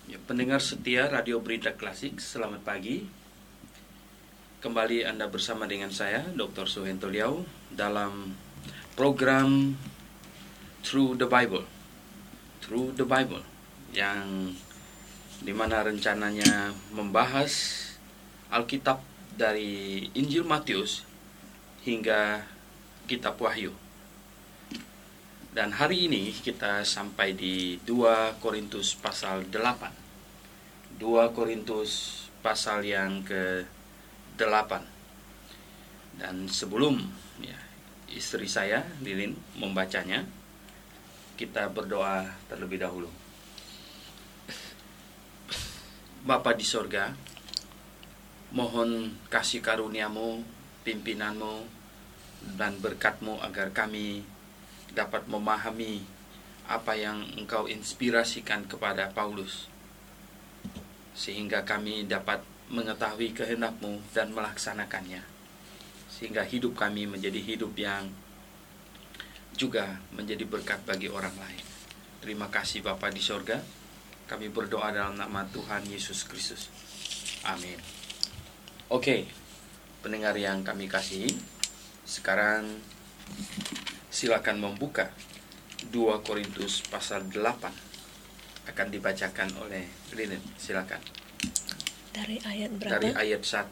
Ya, pendengar setia Radio Berita Klasik, selamat pagi. Kembali Anda bersama dengan saya, Dr. Suhento Liau, dalam program Through the Bible. Through the Bible, yang dimana rencananya membahas Alkitab dari Injil Matius hingga Kitab Wahyu. Dan hari ini kita sampai di 2 Korintus pasal 8. 2 Korintus pasal yang ke-8. Dan sebelum istri saya, Lilin, membacanya, kita berdoa terlebih dahulu. Bapa di sorga, mohon kasih karuniamu, pimpinanmu, dan berkatmu agar kami dapat memahami apa yang Engkau inspirasikan kepada Paulus, sehingga kami dapat mengetahui kehendak-Mu dan melaksanakannya, sehingga hidup kami menjadi hidup yang juga menjadi berkat bagi orang lain. Terima kasih Bapa di sorga. Kami berdoa dalam nama Tuhan Yesus Kristus. Amin. Oke, pendengar yang kami kasihi, sekarang silakan membuka 2 Korintus pasal 8. Akan dibacakan oleh Linen. Silakan. Dari ayat berapa? Dari ayat 1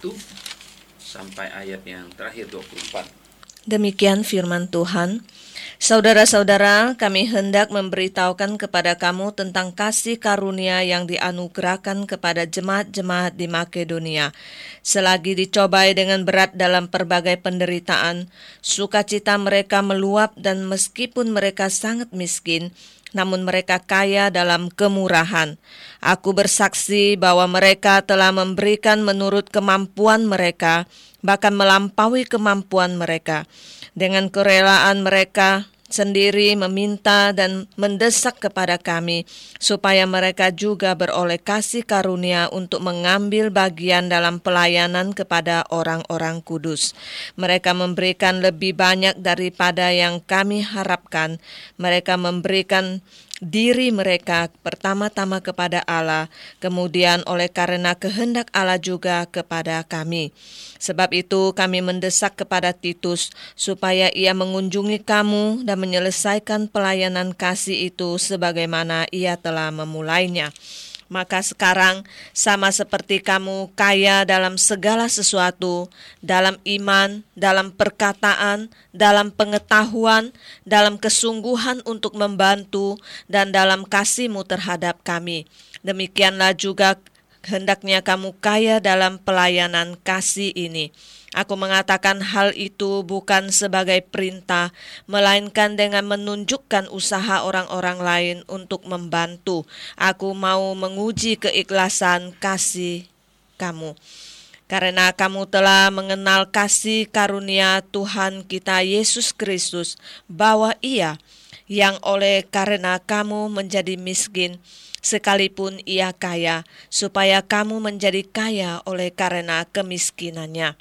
sampai ayat yang terakhir 24. Demikian firman Tuhan. Saudara-saudara, kami hendak memberitahukan kepada kamu tentang kasih karunia yang dianugerahkan kepada jemaat-jemaat di Makedonia. Selagi dicobai dengan berat dalam berbagai penderitaan, sukacita mereka meluap, dan meskipun mereka sangat miskin, namun mereka kaya dalam kemurahan. Aku bersaksi bahwa mereka telah memberikan menurut kemampuan mereka, bahkan melampaui kemampuan mereka. Dengan kerelaan mereka sendiri meminta dan mendesak kepada kami, supaya mereka juga beroleh kasih karunia untuk mengambil bagian dalam pelayanan kepada orang-orang kudus. Mereka memberikan lebih banyak daripada yang kami harapkan. Mereka memberikan diri mereka pertama-tama kepada Allah, kemudian oleh karena kehendak Allah juga kepada kami. Sebab itu kami mendesak kepada Titus supaya ia mengunjungi kamu dan menyelesaikan pelayanan kasih itu sebagaimana ia telah memulainya. Maka sekarang sama seperti kamu kaya dalam segala sesuatu, dalam iman, dalam perkataan, dalam pengetahuan, dalam kesungguhan untuk membantu, dan dalam kasih-Mu terhadap kami. Demikianlah juga hendaknya kamu kaya dalam pelayanan kasih ini. Aku mengatakan hal itu bukan sebagai perintah, melainkan dengan menunjukkan usaha orang-orang lain untuk membantu. Aku mau menguji keikhlasan kasih kamu. Karena kamu telah mengenal kasih karunia Tuhan kita Yesus Kristus, bahwa Ia yang oleh karena kamu menjadi miskin, sekalipun Ia kaya, supaya kamu menjadi kaya oleh karena kemiskinannya.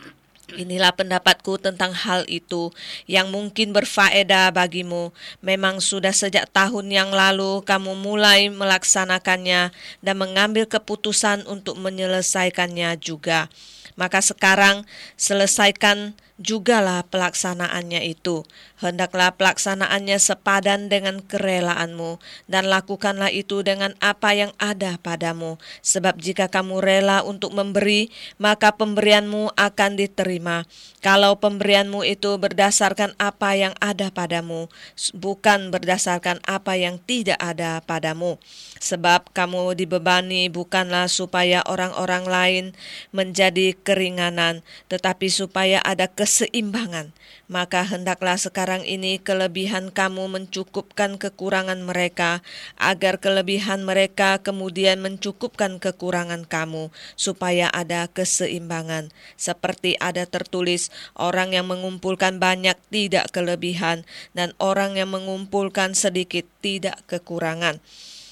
Inilah pendapatku tentang hal itu yang mungkin berfaedah bagimu. Memang sudah sejak tahun yang lalu kamu mulai melaksanakannya dan mengambil keputusan untuk menyelesaikannya juga. Maka sekarang selesaikan jugalah pelaksanaannya itu. Hendaklah pelaksanaannya sepadan dengan kerelaanmu, dan lakukanlah itu dengan apa yang ada padamu. Sebab jika kamu rela untuk memberi, maka pemberianmu akan diterima. Kalau pemberianmu itu berdasarkan apa yang ada padamu, bukan berdasarkan apa yang tidak ada padamu. Sebab kamu dibebani bukanlah supaya orang-orang lain menjadi keringanan, tetapi supaya ada keseimbangan. Maka hendaklah sekarang ini kelebihan kamu mencukupkan kekurangan mereka, agar kelebihan mereka kemudian mencukupkan kekurangan kamu, supaya ada keseimbangan. Seperti ada tertulis, orang yang mengumpulkan banyak tidak kelebihan, dan orang yang mengumpulkan sedikit tidak kekurangan.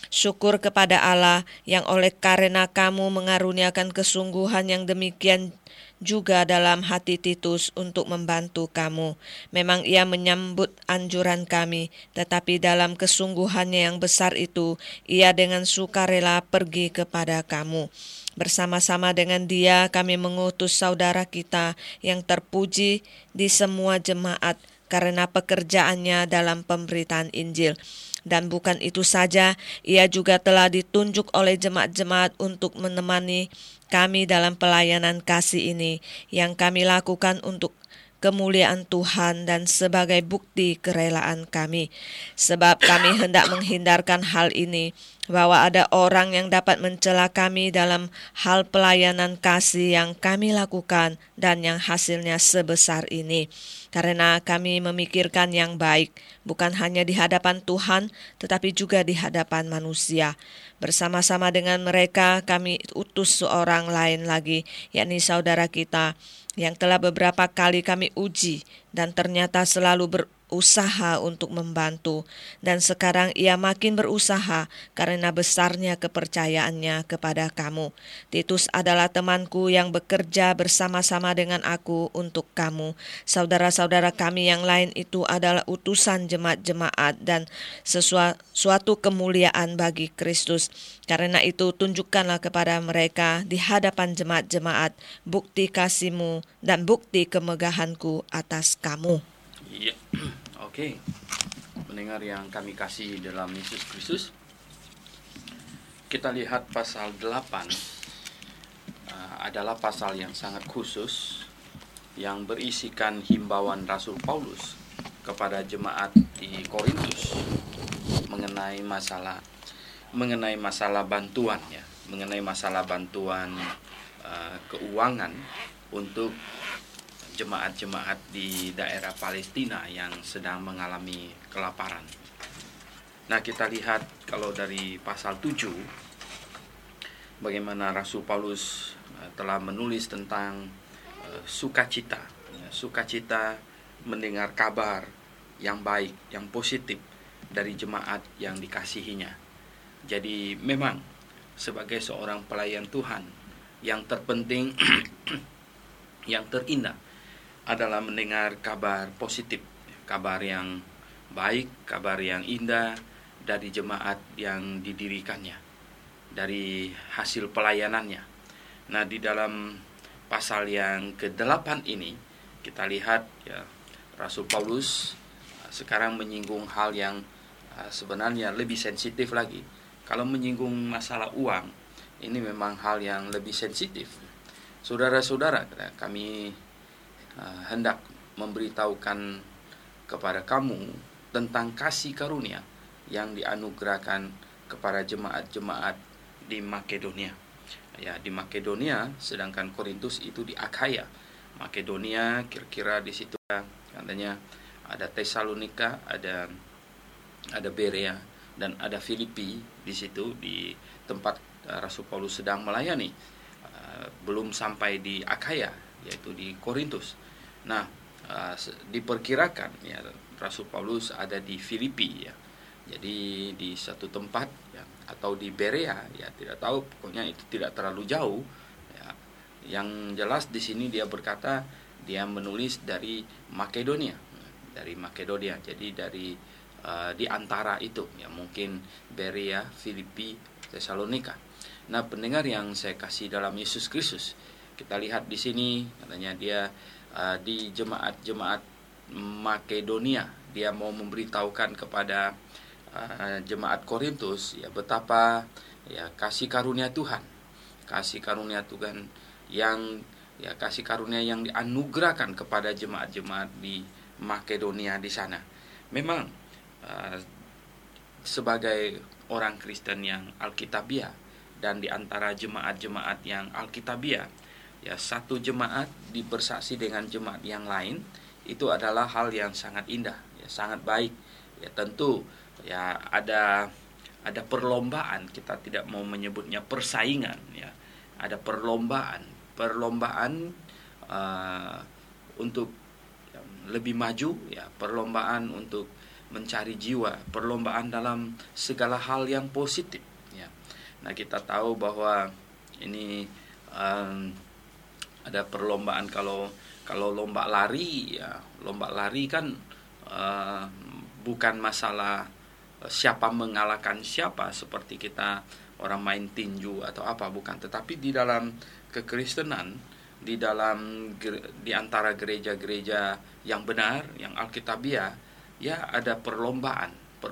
Syukur kepada Allah yang oleh karena kamu mengaruniakan kesungguhan yang demikian juga dalam hati Titus untuk membantu kamu. Memang ia menyambut anjuran kami, tetapi dalam kesungguhannya yang besar itu, ia dengan sukarela pergi kepada kamu. Bersama-sama dengan dia kami mengutus saudara kita yang terpuji di semua jemaat karena pekerjaannya dalam pemberitaan Injil. Dan bukan itu saja, ia juga telah ditunjuk oleh jemaat-jemaat untuk menemani kami dalam pelayanan kasih ini yang kami lakukan untuk kemuliaan Tuhan dan sebagai bukti kerelaan kami. Sebab kami hendak menghindarkan hal ini, bahwa ada orang yang dapat mencela kami dalam hal pelayanan kasih yang kami lakukan dan yang hasilnya sebesar ini. Karena kami memikirkan yang baik, bukan hanya di hadapan Tuhan, tetapi juga di hadapan manusia. Bersama-sama dengan mereka kami utus seorang lain lagi, yakni saudara kita, yang telah beberapa kali kami uji dan ternyata selalu berusaha untuk membantu. Dan sekarang ia makin berusaha karena besarnya kepercayaannya kepada kamu. Titus adalah temanku yang bekerja bersama-sama dengan aku untuk kamu. Saudara-saudara kami yang lain itu adalah utusan jemaat-jemaat dan suatu kemuliaan bagi Kristus. Karena itu tunjukkanlah kepada mereka di hadapan jemaat-jemaat bukti kasih-Mu dan bukti kemegahanku atas kamu. Iya. Oke. Mendengar yang kami kasih dalam Yesus Kristus, kita lihat pasal 8 adalah pasal yang sangat khusus yang berisikan himbauan Rasul Paulus kepada jemaat di Korintus mengenai masalah bantuan, ya, mengenai masalah bantuan keuangan untuk jemaat-jemaat di daerah Palestina yang sedang mengalami kelaparan. Nah, kita lihat kalau dari pasal 7 bagaimana Rasul Paulus telah menulis tentang sukacita mendengar kabar yang baik, yang positif dari jemaat yang dikasihinya. Jadi memang sebagai seorang pelayan Tuhan, yang terpenting yang terindah adalah mendengar kabar positif, kabar yang baik, kabar yang indah dari jemaat yang didirikannya, dari hasil pelayanannya. Nah, di dalam pasal yang ke-8 ini kita lihat, ya, Rasul Paulus sekarang menyinggung hal yang sebenarnya lebih sensitif lagi. Kalau menyinggung masalah uang, ini memang hal yang lebih sensitif. Saudara-saudara, kami hendak memberitahukan kepada kamu tentang kasih karunia yang dianugerahkan kepada jemaat-jemaat di Makedonia. Ya, di Makedonia, sedangkan Korintus itu di Akhaya. Makedonia kira-kira di situ katanya ada Tesalonika, ada Berea dan ada Filipi di situ, di tempat Rasul Paulus sedang melayani. Belum sampai di Akhaya, yaitu di Korintus. Nah, diperkirakan, ya, Rasul Paulus ada di Filipi, ya. Jadi di satu tempat, ya, atau di Berea, ya, tidak tahu, pokoknya itu tidak terlalu jauh, ya. Yang jelas di sini dia berkata dia menulis dari Makedonia, jadi dari di antara itu, ya, mungkin Berea, Filipi, Tesalonika. Nah, pendengar yang saya kasih dalam Yesus Kristus, kita lihat di sini katanya dia di jemaat-jemaat Makedonia, dia mau memberitahukan kepada jemaat Korintus, ya, betapa, ya, kasih karunia Tuhan yang, ya, kasih karunia yang dianugerahkan kepada jemaat-jemaat di Makedonia di sana. Memang sebagai orang Kristen yang Alkitabiah dan di antara jemaat-jemaat yang Alkitabiah, ya, satu jemaat bersaksi dengan jemaat yang lain itu adalah hal yang sangat indah, ya, sangat baik. Ya, tentu, ya, ada perlombaan, kita tidak mau menyebutnya persaingan, ya. Ada perlombaan untuk lebih maju, ya, perlombaan untuk mencari jiwa, perlombaan dalam segala hal yang positif ya. Nah, kita tahu bahwa ini ada perlombaan kalau lomba lari ya, lomba lari kan bukan masalah siapa mengalahkan siapa seperti kita orang main tinju atau apa, bukan, tetapi di dalam kekristenan, di antara gereja-gereja yang benar, yang alkitabiah ya, ada perlombaan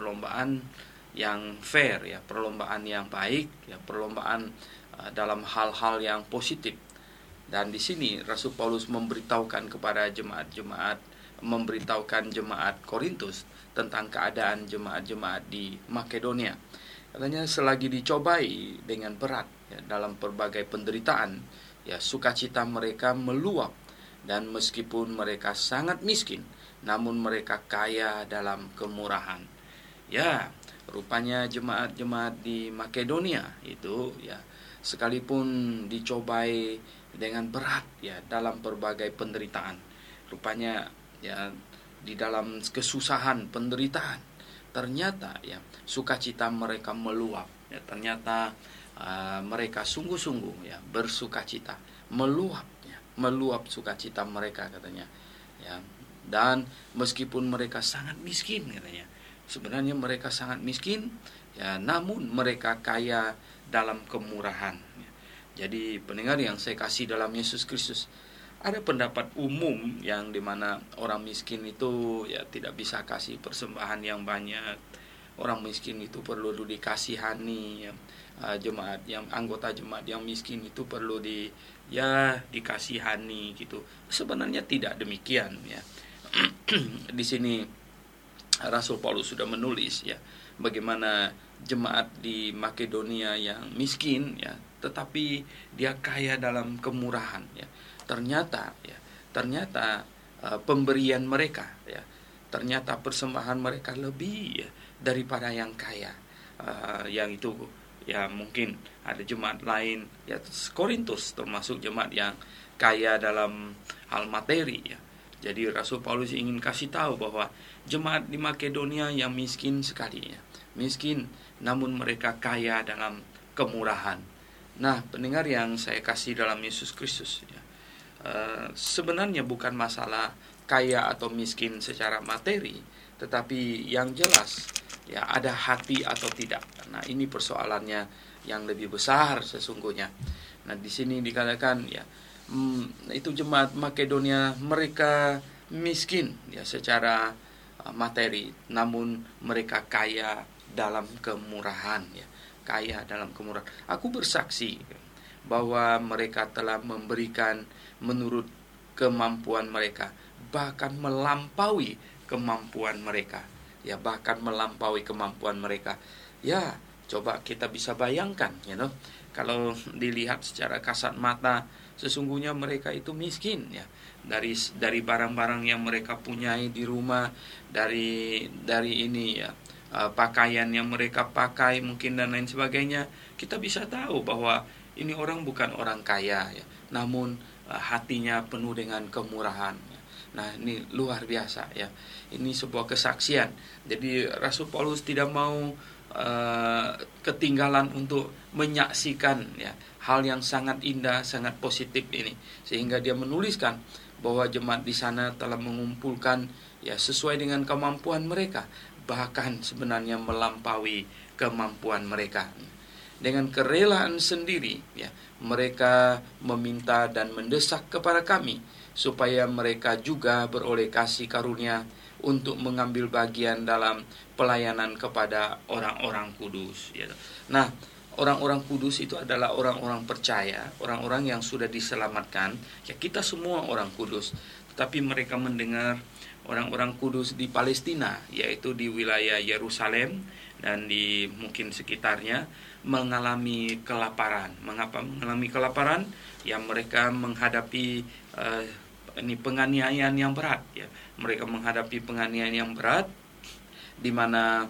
yang fair ya, perlombaan yang baik ya, perlombaan dalam hal-hal yang positif. Dan di sini Rasul Paulus memberitahukan kepada memberitahukan jemaat Korintus tentang keadaan jemaat-jemaat di Makedonia. Katanya selagi dicobai dengan berat ya, dalam berbagai penderitaan ya, sukacita mereka meluap, dan meskipun mereka sangat miskin, namun mereka kaya dalam kemurahan. Ya, rupanya jemaat-jemaat di Makedonia itu ya, sekalipun dicobai dengan berat ya dalam berbagai penderitaan, rupanya ya di dalam kesusahan, penderitaan, ternyata ya sukacita mereka meluap ya, ternyata mereka sungguh-sungguh ya bersukacita, meluap sukacita mereka katanya ya. Dan meskipun mereka sangat miskin katanya, sebenarnya mereka sangat miskin ya, namun mereka kaya dalam kemurahan ya. Jadi pendengar yang saya kasih dalam Yesus Kristus, ada pendapat umum yang dimana orang miskin itu ya tidak bisa kasih persembahan yang banyak. Orang miskin itu perlu dikasihani ya. Anggota jemaat yang miskin itu perlu dikasihani gitu. Sebenarnya tidak demikian ya. Di sini Rasul Paulus sudah menulis ya bagaimana jemaat di Makedonia yang miskin ya, tetapi dia kaya dalam kemurahan ya. Ternyata pemberian mereka ya, ternyata persembahan mereka lebih ya, daripada yang kaya. Yang itu ya, mungkin ada jemaat lain ya, Korintus termasuk jemaat yang kaya dalam hal materi ya. Jadi Rasul Paulus ingin kasih tahu bahwa jemaat di Makedonia yang miskin sekali ya, miskin namun mereka kaya dalam kemurahan. Nah, pendengar yang saya kasih dalam Yesus Kristus ya, sebenarnya bukan masalah kaya atau miskin secara materi, tetapi yang jelas ya ada hati atau tidak. Nah, ini persoalannya yang lebih besar sesungguhnya. Nah, di sini dikatakan ya, itu jemaat Makedonia mereka miskin ya secara materi, namun mereka kaya dalam kemurahan ya, kaya dalam kemurahan. Aku bersaksi bahwa mereka telah memberikan menurut kemampuan mereka, bahkan melampaui kemampuan mereka ya, bahkan melampaui kemampuan mereka ya. Coba kita bisa bayangkan you know, kalau dilihat secara kasat mata, sesungguhnya mereka itu miskin ya, dari barang-barang yang mereka punyai di rumah, dari ini ya, pakaian yang mereka pakai mungkin dan lain sebagainya. Kita bisa tahu bahwa ini orang bukan orang kaya ya, namun hatinya penuh dengan kemurahan ya. Nah, ini luar biasa ya. Ini sebuah kesaksian. Jadi Rasul Paulus tidak mau ketinggalan untuk menyaksikan ya hal yang sangat indah, sangat positif ini, sehingga dia menuliskan bahwa jemaat di sana telah mengumpulkan ya sesuai dengan kemampuan mereka, bahkan sebenarnya melampaui kemampuan mereka. Dengan kerelaan sendiri ya, mereka meminta dan mendesak kepada kami supaya mereka juga beroleh kasih karunia untuk mengambil bagian dalam pelayanan kepada orang-orang kudus ya. Nah, orang-orang kudus itu adalah orang-orang percaya, orang-orang yang sudah diselamatkan ya. Kita semua orang kudus, tetapi mereka mendengar orang-orang kudus di Palestina, yaitu di wilayah Yerusalem dan di mungkin sekitarnya, mengalami kelaparan. Mengapa mengalami kelaparan? Ya, mereka menghadapi ini penganiayaan yang berat ya. Mereka menghadapi penganiayaan yang berat, di mana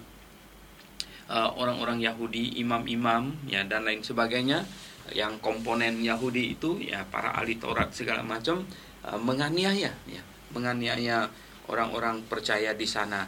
orang-orang Yahudi, imam-imam ya dan lain sebagainya, yang komponen Yahudi itu ya, para ahli Taurat segala macam, menganiaya orang-orang percaya di sana.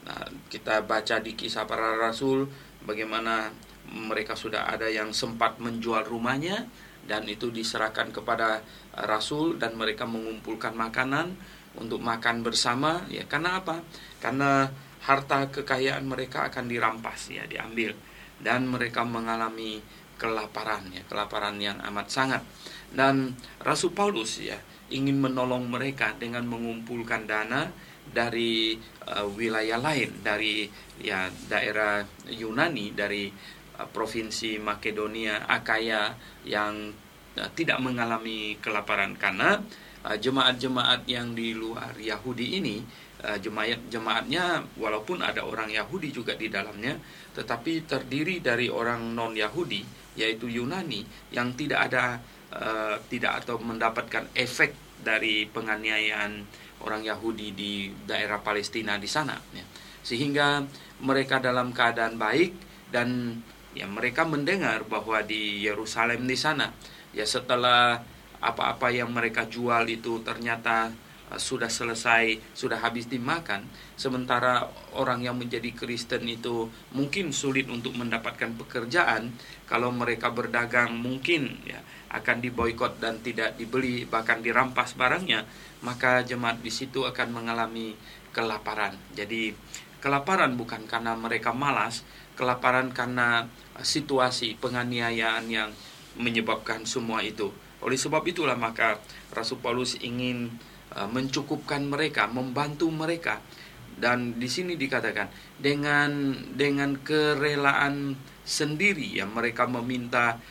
Nah, kita baca di Kisah Para Rasul bagaimana mereka sudah ada yang sempat menjual rumahnya dan itu diserahkan kepada rasul dan mereka mengumpulkan makanan untuk makan bersama, ya. Karena apa? Karena harta kekayaan mereka akan dirampas, ya, diambil, dan mereka mengalami kelaparan, ya, kelaparan yang amat sangat. Dan Rasul Paulus, ya, ingin menolong mereka dengan mengumpulkan dana dari wilayah lain, dari, ya, daerah Yunani, dari provinsi Makedonia, Akaya yang tidak mengalami kelaparan, karena jemaat-jemaat yang di luar Yahudi ini, jemaatnya walaupun ada orang Yahudi juga di dalamnya, tetapi terdiri dari orang non Yahudi, yaitu Yunani, yang tidak atau mendapatkan efek dari penganiayaan orang Yahudi di daerah Palestina di sana, ya. Sehingga mereka dalam keadaan baik, dan, ya, mereka mendengar bahwa di Yerusalem di sana, ya, setelah apa-apa yang mereka jual itu ternyata sudah selesai, sudah habis dimakan, sementara orang yang menjadi Kristen itu mungkin sulit untuk mendapatkan pekerjaan. Kalau mereka berdagang mungkin, ya, akan diboikot dan tidak dibeli, bahkan dirampas barangnya, maka jemaat di situ akan mengalami kelaparan. Jadi kelaparan bukan karena mereka malas, kelaparan karena situasi penganiayaan yang menyebabkan semua itu. Oleh sebab itulah maka Rasul Paulus ingin mencukupkan mereka, membantu mereka. Dan di sini dikatakan dengan kerelaan sendiri, ya, mereka meminta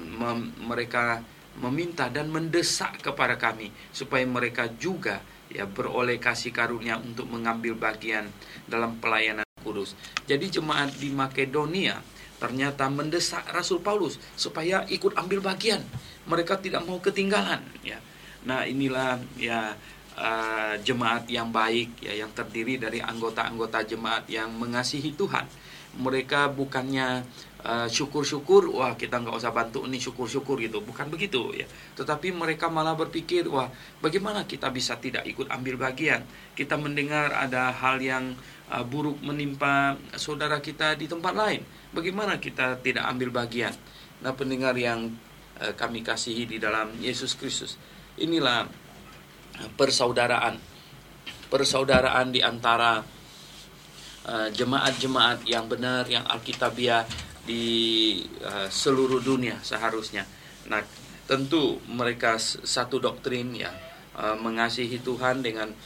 dan mendesak kepada kami supaya mereka juga, ya, beroleh kasih karunia untuk mengambil bagian dalam pelayanan kudus. Jadi jemaat di Makedonia ternyata mendesak Rasul Paulus supaya ikut ambil bagian. Mereka tidak mau ketinggalan, ya. Nah, inilah, ya, jemaat yang baik, ya, yang terdiri dari anggota-anggota jemaat yang mengasihi Tuhan. Mereka bukannya syukur-syukur, wah, kita nggak usah bantu nih, syukur-syukur gitu, bukan begitu, ya. Tetapi mereka malah berpikir, wah, bagaimana kita bisa tidak ikut ambil bagian? Kita mendengar ada hal yang buruk menimpa saudara kita di tempat lain, bagaimana kita tidak ambil bagian? Nah, pendengar yang kami kasihi di dalam Yesus Kristus, inilah persaudaraan di antara jemaat-jemaat yang benar, yang alkitabiah di seluruh dunia seharusnya. Nah, tentu mereka satu doktrin, ya, mengasihi Tuhan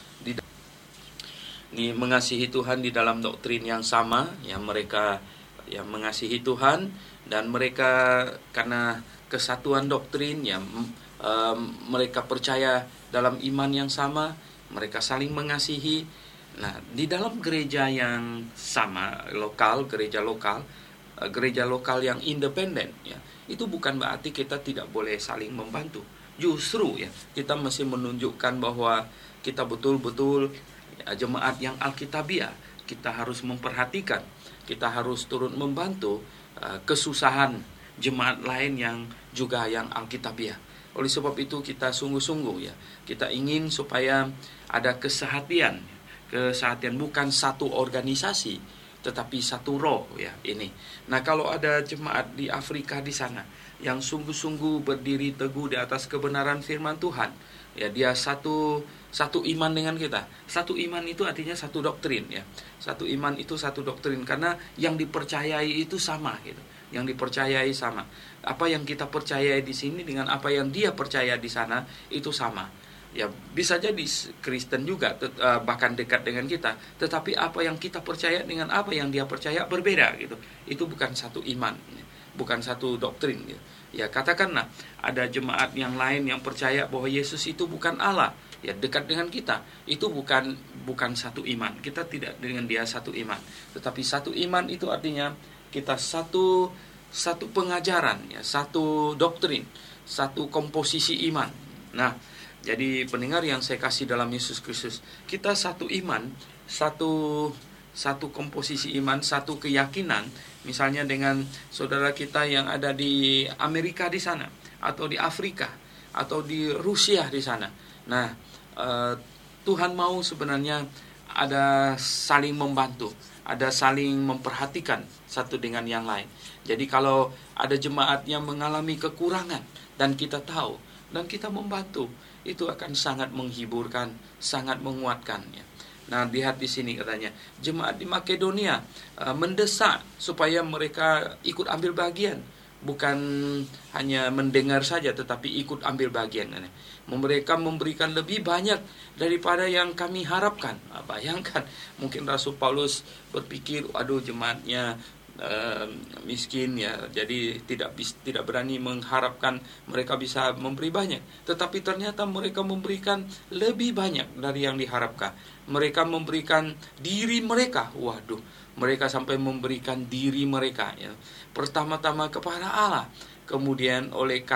mengasihi Tuhan di dalam doktrin yang sama, ya. Mereka, ya, mengasihi Tuhan, dan mereka karena kesatuan doktrin, ya, mereka percaya dalam iman yang sama, mereka saling mengasihi. Nah, di dalam gereja yang sama, gereja lokal yang independen, ya, itu bukan berarti kita tidak boleh saling membantu. Justru, ya, kita mesti menunjukkan bahwa kita betul-betul, ya, jemaat yang alkitabiah. Kita harus memperhatikan, kita harus turut membantu kesusahan jemaat lain yang juga yang alkitabiah. Oleh sebab itu kita sungguh-sungguh, ya, kita ingin supaya ada kesehatian bukan satu organisasi, tetapi satu roh, ya, ini. Nah, kalau ada jemaat di Afrika di sana yang sungguh-sungguh berdiri teguh di atas kebenaran firman Tuhan, ya, dia satu iman dengan kita. Satu iman itu artinya satu doktrin, ya. Satu iman itu satu doktrin, karena yang dipercayai itu sama, gitu. Yang dipercayai sama. Apa yang kita percayai di sini dengan apa yang dia percaya di sana itu sama. Ya, bisa jadi Kristen juga, bahkan dekat dengan kita, tetapi apa yang kita percaya dengan apa yang dia percaya berbeda, gitu. Itu bukan satu iman, bukan satu doktrin, gitu. Ya, katakanlah ada jemaat yang lain yang percaya bahwa Yesus itu bukan Allah, ya, dekat dengan kita, itu bukan satu iman. Kita tidak dengan dia satu iman, tetapi satu iman itu artinya kita satu pengajaran, ya, satu doktrin, satu komposisi iman. Nah, jadi pendengar yang saya kasih dalam Yesus Kristus, kita satu iman, satu komposisi iman, satu keyakinan. Misalnya dengan saudara kita yang ada di Amerika di sana, atau di Afrika, atau di Rusia di sana. Nah, Tuhan mau sebenarnya ada saling membantu, ada saling memperhatikan satu dengan yang lain. Jadi kalau ada jemaat yang mengalami kekurangan dan kita tahu dan kita membantu, itu akan sangat menghiburkan, sangat menguatkan ya. Nah, lihat di sini katanya, jemaat di Makedonia mendesak supaya mereka ikut ambil bagian, bukan hanya mendengar saja tetapi ikut ambil bagian. Mereka memberikan lebih banyak daripada yang kami harapkan. Bayangkan, mungkin Rasul Paulus berpikir, aduh jemaatnya miskin ya, jadi tidak berani mengharapkan mereka bisa memberi banyak. Tetapi ternyata mereka memberikan lebih banyak dari yang diharapkan. Mereka memberikan diri mereka. Waduh, mereka sampai memberikan diri mereka ya. Pertama-tama kepada Allah, kemudian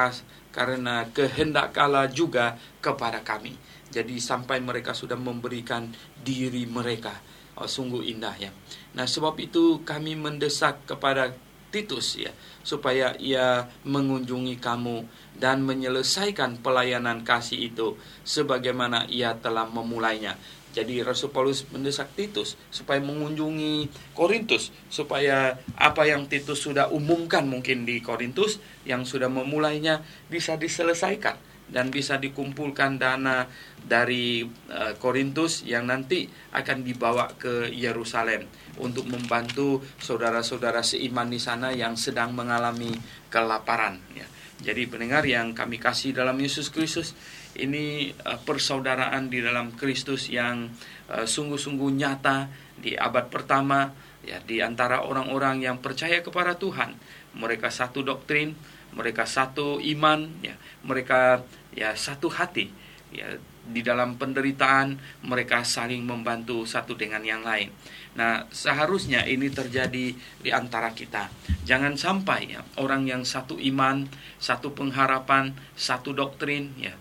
karena kehendak Allah juga kepada kami. Jadi sampai mereka sudah memberikan diri mereka. Sungguh indah ya. Nah, sebab itu kami mendesak kepada Titus ya, supaya ia mengunjungi kamu dan menyelesaikan pelayanan kasih itu sebagaimana ia telah memulainya. Jadi Rasul Paulus mendesak Titus supaya mengunjungi Korintus, supaya apa yang Titus sudah umumkan mungkin di Korintus, yang sudah memulainya, bisa diselesaikan dan bisa dikumpulkan dana dari Korintus yang nanti akan dibawa ke Yerusalem untuk membantu saudara-saudara seiman di sana yang sedang mengalami kelaparan ya. Jadi pendengar yang kami kasih dalam Yesus Kristus, ini persaudaraan di dalam Kristus yang sungguh-sungguh nyata di abad pertama ya, di antara orang-orang yang percaya kepada Tuhan. Mereka satu doktrin, mereka satu iman ya, mereka ya satu hati ya, di dalam penderitaan mereka saling membantu satu dengan yang lain. Nah, seharusnya ini terjadi di antara kita. Jangan sampai ya, orang yang satu iman, satu pengharapan, satu doktrin ya,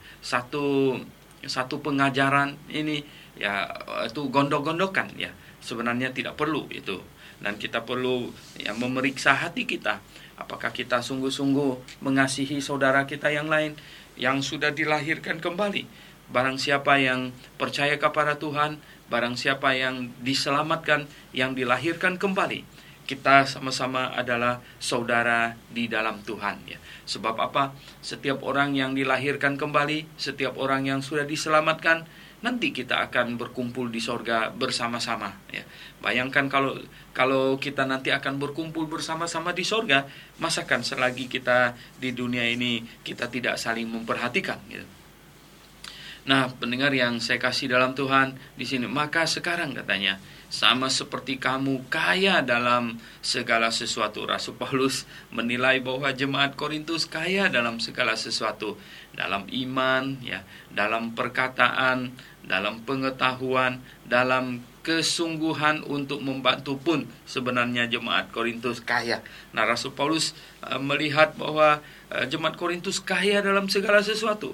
satu pengajaran ini ya, itu gondok-gondokan ya. Sebenarnya tidak perlu itu. Dan kita perlu ya memeriksa hati kita, apakah kita sungguh-sungguh mengasihi saudara kita yang lain yang sudah dilahirkan kembali. Barang siapa yang percaya kepada Tuhan, barang siapa yang diselamatkan, yang dilahirkan kembali, kita sama-sama adalah saudara di dalam Tuhan ya. Sebab apa? Setiap orang yang dilahirkan kembali, setiap orang yang sudah diselamatkan, nanti kita akan berkumpul di sorga bersama-sama ya. Bayangkan kalau kita nanti akan berkumpul bersama-sama di sorga, masakan selagi kita di dunia ini kita tidak saling memperhatikan gitu. Nah, pendengar yang saya kasih dalam Tuhan, di sini maka sekarang katanya, sama seperti kamu kaya dalam segala sesuatu. Rasul Paulus menilai bahwa jemaat Korintus kaya dalam segala sesuatu, dalam iman ya, dalam perkataan, dalam pengetahuan, dalam kesungguhan untuk membantu pun sebenarnya jemaat Korintus kaya. Nah, Rasul Paulus melihat bahwa jemaat Korintus kaya dalam segala sesuatu.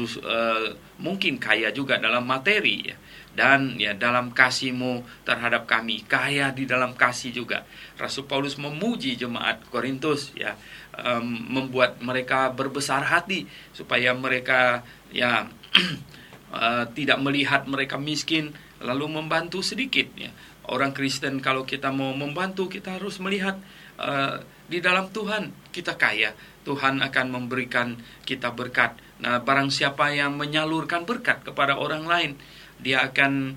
Mungkin kaya juga dalam materi ya, dan ya dalam kasihmu terhadap kami, kaya di dalam kasih juga. Rasul Paulus memuji jemaat Korintus ya, membuat mereka berbesar hati supaya mereka ya tidak melihat mereka miskin lalu membantu sedikit ya. Orang Kristen kalau kita mau membantu, kita harus melihat di dalam Tuhan kita kaya. Tuhan akan memberikan kita berkat. Nah, barang siapa yang menyalurkan berkat kepada orang lain, dia akan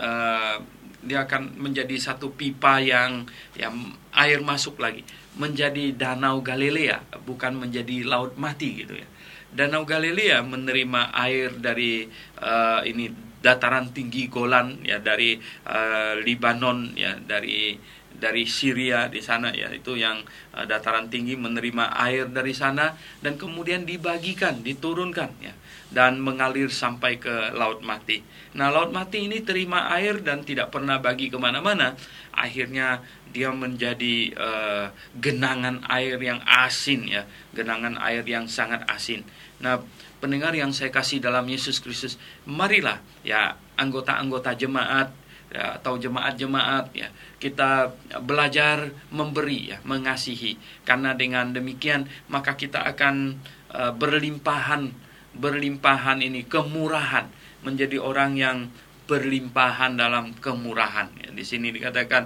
menjadi satu pipa yang air masuk lagi, menjadi danau Galilea, bukan menjadi laut mati gitu ya. Danau Galilea menerima air dari dataran tinggi Golan ya, dari Libanon ya, dari Syria di sana ya, itu yang dataran tinggi menerima air dari sana dan kemudian dibagikan, diturunkan ya, dan mengalir sampai ke laut mati. Nah, laut mati ini terima air dan tidak pernah bagi kemana-mana. Akhirnya dia menjadi genangan air yang asin ya, genangan air yang sangat asin. Nah, pendengar yang saya kasih dalam Yesus Kristus, marilah ya anggota-anggota jemaat ya, atau jemaat-jemaat ya, kita belajar memberi ya, mengasihi. Karena dengan demikian maka kita akan berlimpahan ini kemurahan, menjadi orang yang berlimpahan dalam kemurahan. Ya, di sini dikatakan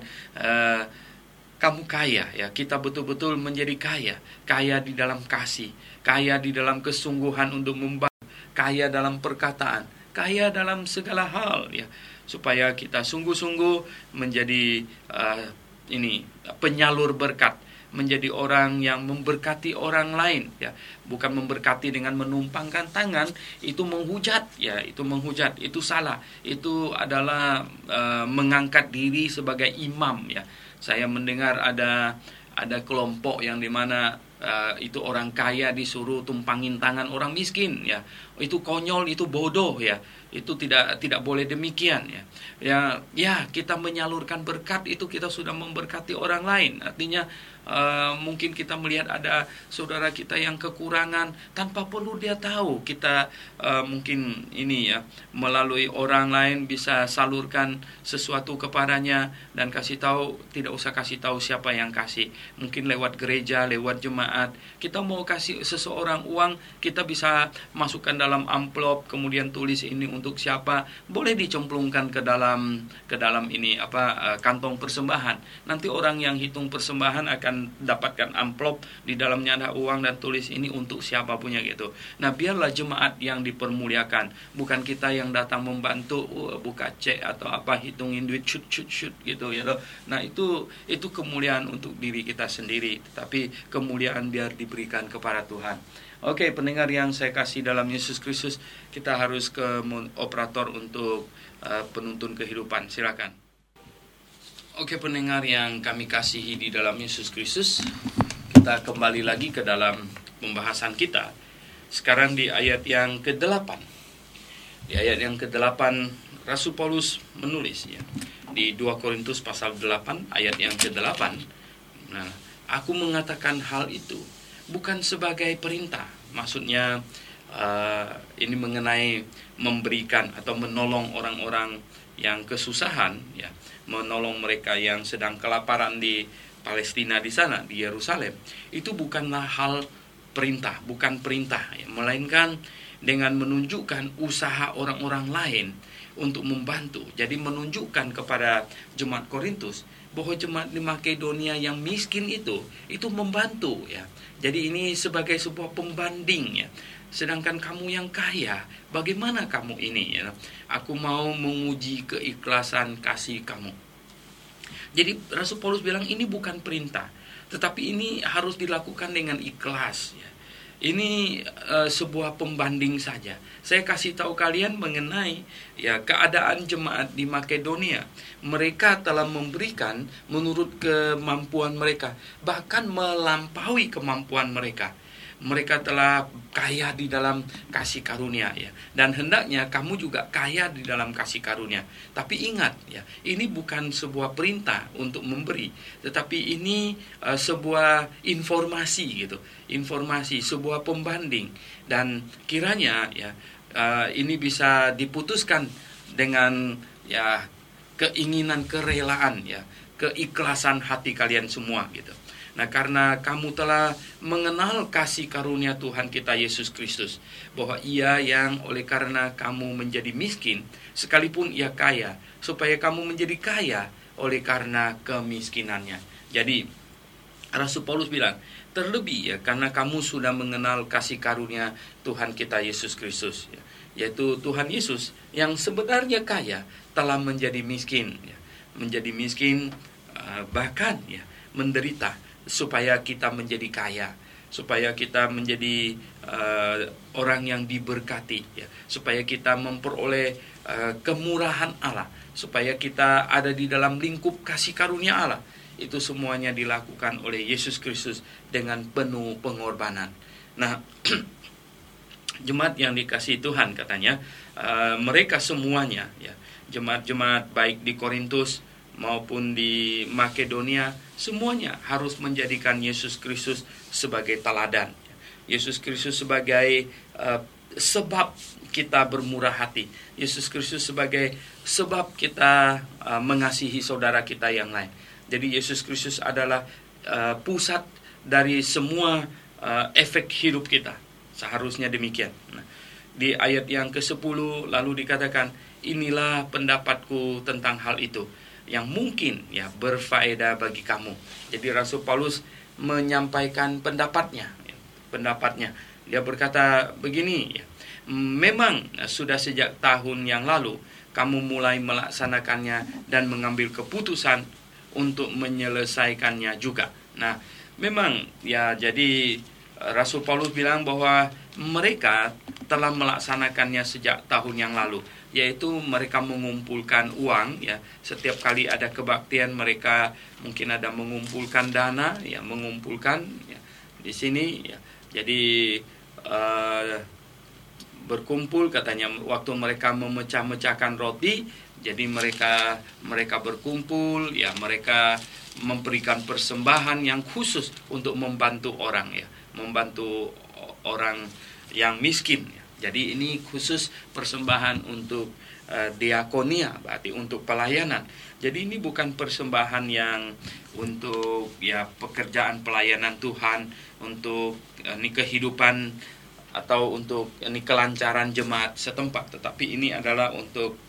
kamu kaya, ya. Kita betul-betul menjadi kaya, kaya di dalam kasih, kaya di dalam kesungguhan untuk membantu, kaya dalam perkataan, kaya dalam segala hal, ya. Supaya kita sungguh-sungguh menjadi penyalur berkat, menjadi orang yang memberkati orang lain, ya. Bukan memberkati dengan menumpangkan tangan, itu menghujat, ya. Itu menghujat, itu salah. Itu adalah mengangkat diri sebagai imam, ya. Saya mendengar ada kelompok yang dimana itu orang kaya disuruh tumpangin tangan orang miskin, ya. Itu konyol, itu bodoh, ya. Itu tidak boleh demikian, ya. Ya, kita menyalurkan berkat itu kita sudah memberkati orang lain. Artinya mungkin kita melihat ada saudara kita yang kekurangan, tanpa perlu dia tahu, kita mungkin melalui orang lain bisa salurkan sesuatu kepadanya dan kasih tahu. Tidak usah kasih tahu siapa yang kasih, mungkin lewat gereja, lewat jemaat. Kita mau kasih seseorang uang, kita bisa masukkan dalam amplop, kemudian tulis ini untuk siapa, boleh dicemplungkan ke dalam kantong persembahan. Nanti orang yang hitung persembahan akan dapatkan amplop, di dalamnya ada uang dan tulis ini untuk siapa punya, gitu. Nah, biarlah jemaat yang dipermuliakan, bukan kita yang datang membantu buka cek atau hitungin duit shoot gitu, ya. Nah, itu kemuliaan untuk diri kita sendiri, tetapi kemuliaan biar diberikan kepada Tuhan. Oke, pendengar yang saya kasih dalam Yesus Kristus, kita harus ke operator untuk penuntun kehidupan. Silakan. Oke, pendengar yang kami kasihi di dalam Yesus Kristus, kita kembali lagi ke dalam pembahasan kita. Sekarang di ayat yang ke-8. Di ayat yang ke-8 Rasul Paulus menulis, ya, di 2 Korintus pasal 8 ayat yang ke-8. Nah, aku mengatakan hal itu bukan sebagai perintah. Maksudnya ini mengenai memberikan atau menolong orang-orang yang kesusahan, ya, menolong mereka yang sedang kelaparan di Palestina, di sana, di Yerusalem. Itu bukanlah hal perintah, bukan perintah, ya, melainkan dengan menunjukkan usaha orang-orang lain untuk membantu. Jadi menunjukkan kepada jemaat Korintus bahwa jemaat di Makedonia yang miskin itu membantu, ya. Jadi ini sebagai sebuah pembanding, ya. Sedangkan kamu yang kaya, bagaimana kamu ini, ya? Aku mau menguji keikhlasan kasih kamu. Jadi Rasul Paulus bilang ini bukan perintah, tetapi ini harus dilakukan dengan ikhlas, ya. Ini sebuah pembanding saja. Saya kasih tahu kalian mengenai, ya, keadaan jemaat di Makedonia. Mereka telah memberikan menurut kemampuan mereka, bahkan melampaui kemampuan mereka. Mereka telah kaya di dalam kasih karunia, ya. Dan hendaknya kamu juga kaya di dalam kasih karunia. Tapi ingat, ya, ini bukan sebuah perintah untuk memberi, tetapi ini sebuah informasi, gitu. Informasi, sebuah pembanding. Dan kiranya, ya, ini bisa diputuskan dengan, ya, keinginan, kerelaan, ya, keikhlasan hati kalian semua, gitu. Nah, karena kamu telah mengenal kasih karunia Tuhan kita Yesus Kristus, bahwa Ia yang oleh karena kamu menjadi miskin, sekalipun Ia kaya, supaya kamu menjadi kaya oleh karena kemiskinannya. Jadi Rasul Paulus bilang, terlebih, ya, karena kamu sudah mengenal kasih karunia Tuhan kita Yesus Kristus, ya, yaitu Tuhan Yesus yang sebenarnya kaya telah menjadi miskin, ya. Menjadi miskin, bahkan, ya, menderita, supaya kita menjadi kaya, supaya kita menjadi orang yang diberkati, ya, supaya kita memperoleh kemurahan Allah, supaya kita ada di dalam lingkup kasih karunia Allah. Itu semuanya dilakukan oleh Yesus Kristus dengan penuh pengorbanan. Nah, jemaat yang dikasihi Tuhan, katanya mereka semuanya, ya, jemaat-jemaat baik di Korintus maupun di Makedonia, semuanya harus menjadikan Yesus Kristus sebagai teladan. Yesus Kristus sebagai sebab kita bermurah hati. Yesus Kristus sebagai sebab kita mengasihi saudara kita yang lain. Jadi Yesus Kristus adalah pusat dari semua efek hidup kita. Seharusnya demikian. Nah, di ayat yang ke-10 lalu dikatakan, inilah pendapatku tentang hal itu yang mungkin ya berfaedah bagi kamu. Jadi Rasul Paulus menyampaikan pendapatnya. Dia berkata begini, ya, memang sudah sejak tahun yang lalu kamu mulai melaksanakannya dan mengambil keputusan untuk menyelesaikannya juga. Nah, memang ya, jadi Rasul Paulus bilang bahwa mereka telah melaksanakannya sejak tahun yang lalu, yaitu mereka mengumpulkan uang ya. Setiap kali ada kebaktian mereka mungkin ada mengumpulkan dana ya, mengumpulkan ya, di sini ya. Jadi berkumpul katanya waktu mereka memecah-mecahkan roti. Jadi mereka berkumpul ya, mereka memberikan persembahan yang khusus untuk membantu orang ya, membantu orang yang miskin ya. Jadi ini khusus persembahan untuk diakonia, berarti untuk pelayanan. Jadi ini bukan persembahan yang untuk ya pekerjaan pelayanan Tuhan, untuk ini kehidupan atau untuk ini kelancaran jemaat setempat, tetapi ini adalah untuk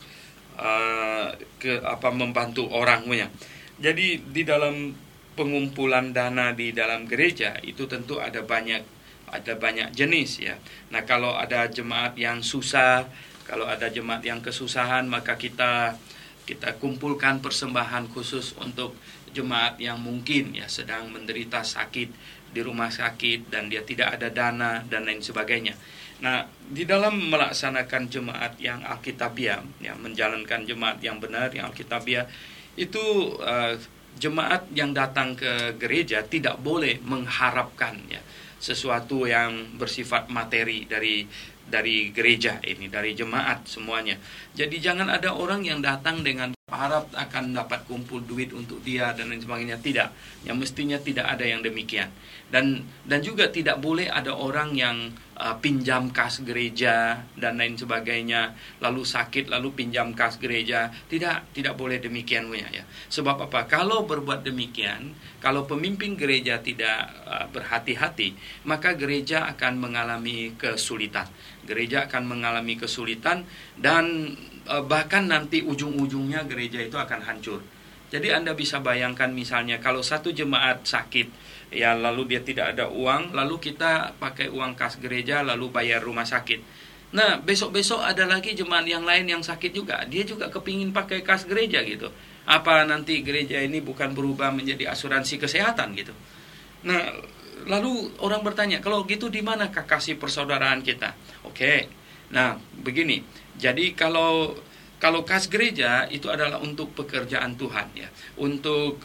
membantu orangnya. Jadi di dalam pengumpulan dana di dalam gereja itu tentu ada banyak jenis ya. Nah, kalau ada jemaat yang susah, kalau ada jemaat yang kesusahan, maka kita kumpulkan persembahan khusus untuk jemaat yang mungkin ya sedang menderita sakit di rumah sakit dan dia tidak ada dana dan lain sebagainya. Nah, di dalam melaksanakan jemaat yang alkitabiah, ya, menjalankan jemaat yang benar, yang alkitabiah, itu jemaat yang datang ke gereja tidak boleh mengharapkan ya sesuatu yang bersifat materi dari gereja ini, dari jemaat semuanya. Jadi jangan ada orang yang datang dengan harap akan dapat kumpul duit untuk dia dan lain sebagainya. Tidak, yang mestinya tidak ada yang demikian. Dan juga tidak boleh ada orang yang pinjam kas gereja dan lain sebagainya, lalu sakit lalu pinjam kas gereja. Tidak boleh demikian ya. Sebab apa? Kalau berbuat demikian, kalau pemimpin gereja tidak berhati-hati, maka gereja akan mengalami kesulitan. Gereja akan mengalami kesulitan dan bahkan nanti ujung-ujungnya gereja itu akan hancur. Jadi Anda bisa bayangkan misalnya kalau satu jemaat sakit, ya lalu dia tidak ada uang, lalu kita pakai uang kas gereja lalu bayar rumah sakit. Nah, besok-besok ada lagi jemaat yang lain yang sakit juga, dia juga kepingin pakai kas gereja gitu. Apa nanti gereja ini bukan berubah menjadi asuransi kesehatan gitu? Nah, lalu orang bertanya, kalau gitu di manakah kasih persaudaraan kita? Oke. Nah, begini. Jadi kalau kas gereja itu adalah untuk pekerjaan Tuhan ya, untuk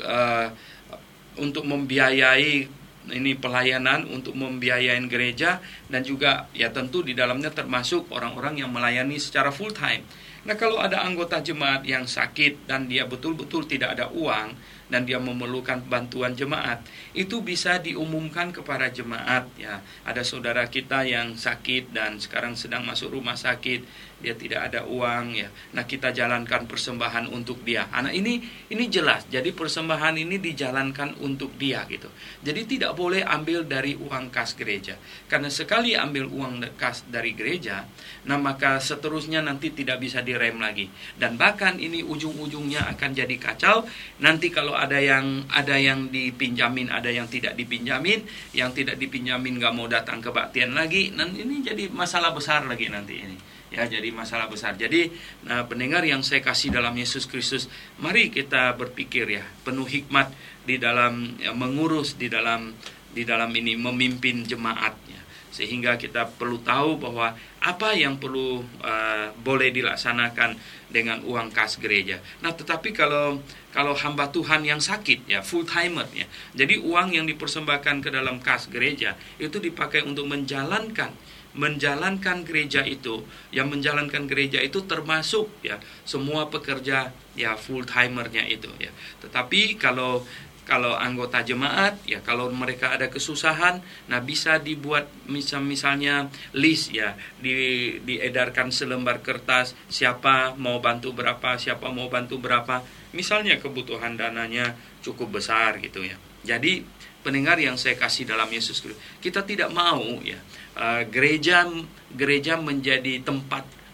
membiayai ini pelayanan, untuk membiayai gereja, dan juga ya tentu di dalamnya termasuk orang-orang yang melayani secara full time. Nah, kalau ada anggota jemaat yang sakit dan dia betul-betul tidak ada uang dan dia memerlukan bantuan jemaat, itu bisa diumumkan kepada jemaat ya. Ada saudara kita yang sakit dan sekarang sedang masuk rumah sakit, dia tidak ada uang ya. Nah, kita jalankan persembahan untuk dia. Anak ini jelas. Jadi persembahan ini dijalankan untuk dia gitu. Jadi tidak boleh ambil dari uang kas gereja. Karena sekali ambil uang kas dari gereja, nah maka seterusnya nanti tidak bisa direm lagi. Dan bahkan ini ujung-ujungnya akan jadi kacau. Nanti kalau ada yang dipinjamin, ada yang tidak dipinjamin, yang tidak dipinjamin nggak mau datang kebaktian lagi. Nanti ini jadi masalah besar lagi nanti ini. Ya, jadi masalah besar. Jadi, pendengar yang saya kasih dalam Yesus Kristus, mari kita berpikir ya, penuh hikmat di dalam ya, mengurus di dalam ini memimpin jemaatnya. Sehingga kita perlu tahu bahwa apa yang perlu boleh dilaksanakan dengan uang kas gereja. Nah, tetapi kalau hamba Tuhan yang sakit ya, full timer ya. Jadi uang yang dipersembahkan ke dalam kas gereja itu dipakai untuk menjalankan gereja itu. Yang menjalankan gereja itu termasuk ya semua pekerja ya full timernya itu ya. Tetapi kalau anggota jemaat ya, kalau mereka ada kesusahan, nah bisa dibuat misalnya list ya, diedarkan selembar kertas, siapa mau bantu berapa, siapa mau bantu berapa. Misalnya kebutuhan dananya cukup besar gitu ya. Jadi pendengar yang saya kasih dalam Yesus Kristus, kita tidak mau ya gereja menjadi tempat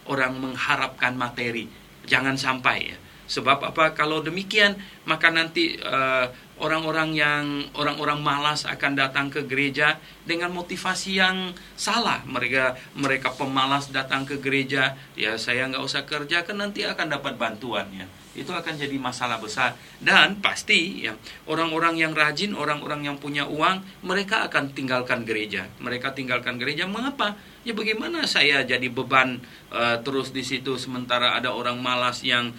orang mengharapkan materi. Jangan sampai ya. Sebab apa? Kalau demikian maka nanti orang-orang malas akan datang ke gereja dengan motivasi yang salah. Mereka pemalas datang ke gereja, ya saya nggak usah kerja kan nanti akan dapat bantuan ya. Itu akan jadi masalah besar. Dan pasti ya, orang-orang yang rajin, orang-orang yang punya uang, mereka akan tinggalkan gereja. Mereka tinggalkan gereja. Mengapa? Ya bagaimana saya jadi beban terus di situ sementara ada orang malas yang